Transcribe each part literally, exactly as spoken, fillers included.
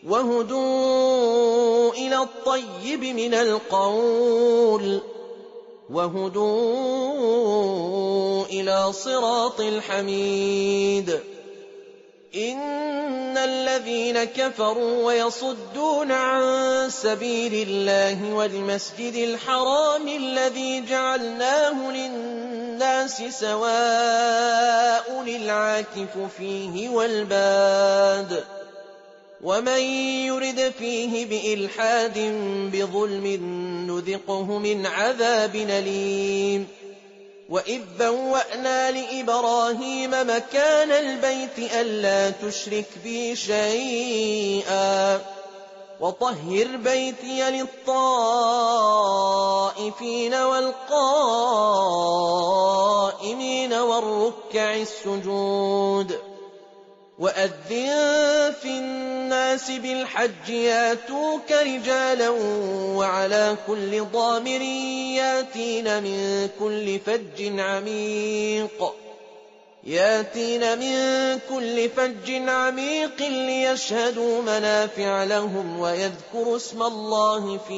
وهدوا إلى الطيب من القول وهدوا إلى صراط الحميد. إن الذين كفروا ويصدون عن سبيل الله والمسجد الحرام الذي جعلناه للناس سواء العاكف فيه والباد ومن يرد فيه بإلحاد بظلم نذقه من عذاب أليم. وإذ بوأنا لإبراهيم مكان البيت ألا تشرك بي شيئا وطهر بيتي للطائفين والقائمين والركع السجود. وأذن في الناس بالحج ياتوك رجالا وعلى كل ضامر ياتين من كل فج عميق ياتين من كل فج عميق ليشهدوا منافع لهم ويذكروا اسم الله في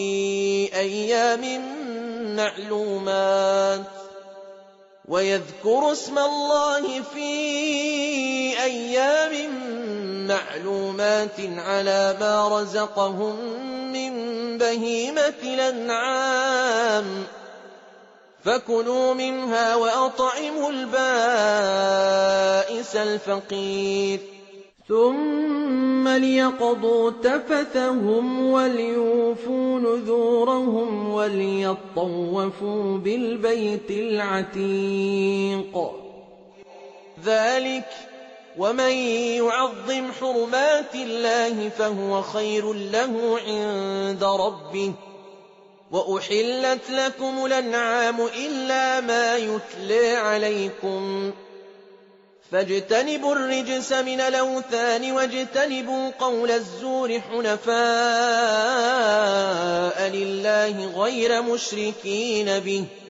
أيام معلومات ويذكروا اسم الله في أيام معلومات على ما رزقهم من بهيمة الأنعام فكلوا منها وأطعموا البائس الفقير ثم ليقضوا تفثهم وليوفوا نذورهم وليطوفوا بالبيت العتيق. ذلك ومن يعظم حرمات الله فهو خير له عند ربه. وأحلت لكم الأنعام إلا ما يتلى عليكم فاجتنبوا الرجس من الأوثان واجتنبوا قول الزور حنفاء لله غير مشركين به